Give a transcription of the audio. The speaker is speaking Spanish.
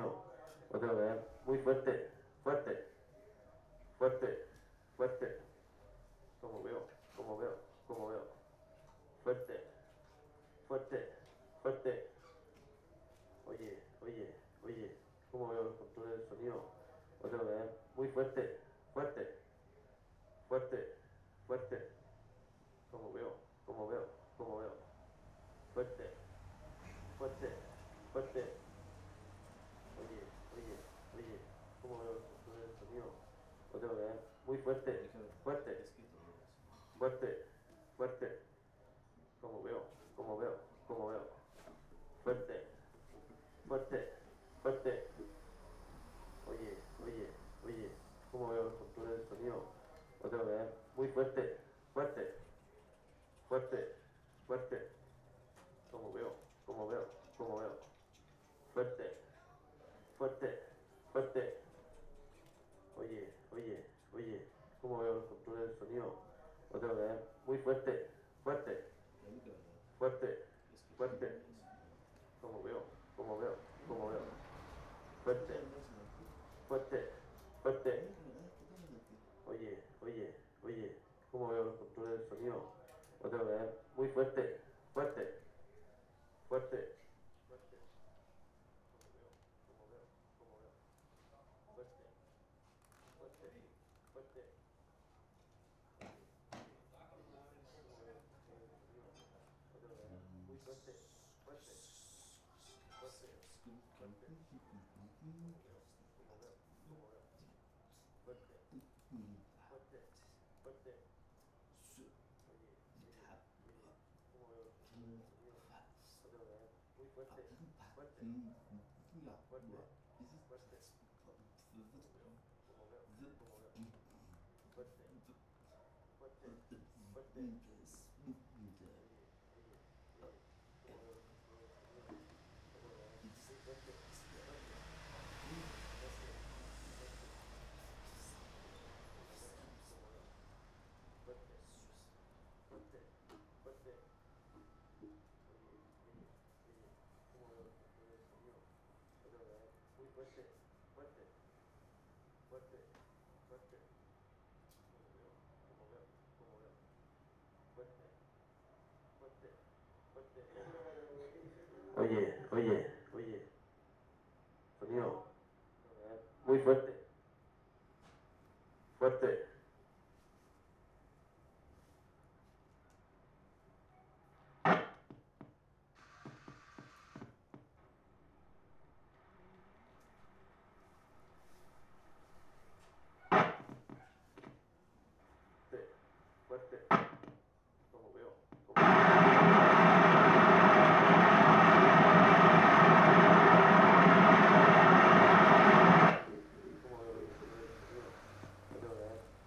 sonido. Otra vez, muy fuerte, fuerte, fuerte, fuerte. Como veo, como veo, como veo. Fuerte, fuerte, fuerte. Oye, oye, oye. Como veo los controles del sonido. Otra vez, muy fuerte, fuerte, fuerte, fuerte. Como veo, como veo, como veo. Fuerte, fuerte, fuerte. Oye, oye, oye. Como veo los controles del sonido. Otra vez, muy fuerte, fuerte, fuerte, fuerte. Como veo, como veo, como veo. Fuerte, fuerte, fuerte. Oye, oye, oye. Como veo los controles del sonido. Otra vez, muy fuerte, fuerte, fuerte, fuerte. Como veo, como veo, como veo. Fuerte, fuerte, fuerte. Oye, oye, oye. Como veo los controles del sonido. Otra vez, muy fuerte, fuerte, fuerte, fuerte. Como veo, como veo, como veo. Fuerte, fuerte, fuerte. Oye, oye, oye. Como veo los controles del sonido. Otra vez, muy fuerte, fuerte, fuerte, fuerte. Como veo, como veo, como veo. Fuerte, fuerte, fuerte. Otra vez, muy fuerte, fuerte, fuerte, fuerte. Como veo, como veo. Fuerte, fuerte, fuerte. Oye, oye, oye. Como veo los controles del sonido. Otra vez, muy fuerte, fuerte, fuerte, fuerte. Como veo, como veo, como veo. Fuerte, fuerte, fuerte. Oye, oye, oye. Como veo los controles del sonido. Otra vez, muy fuerte, fuerte, fuerte, fuerte. Como veo, como veo. Fuerte, fuerte, fuerte. Oye, oye, oye. Como veo los controles del sonido. Otra vez, muy fuerte, fuerte, fuerte, fuerte. Como veo, como veo, como veo. Fuerte, fuerte, fuerte. Oye, oye, oye. Sonido. Otra vez, muy fuerte, fuerte. Fuerte, fuerte. Como veo, como veo. Como veo los controles del sonido. Otra vez,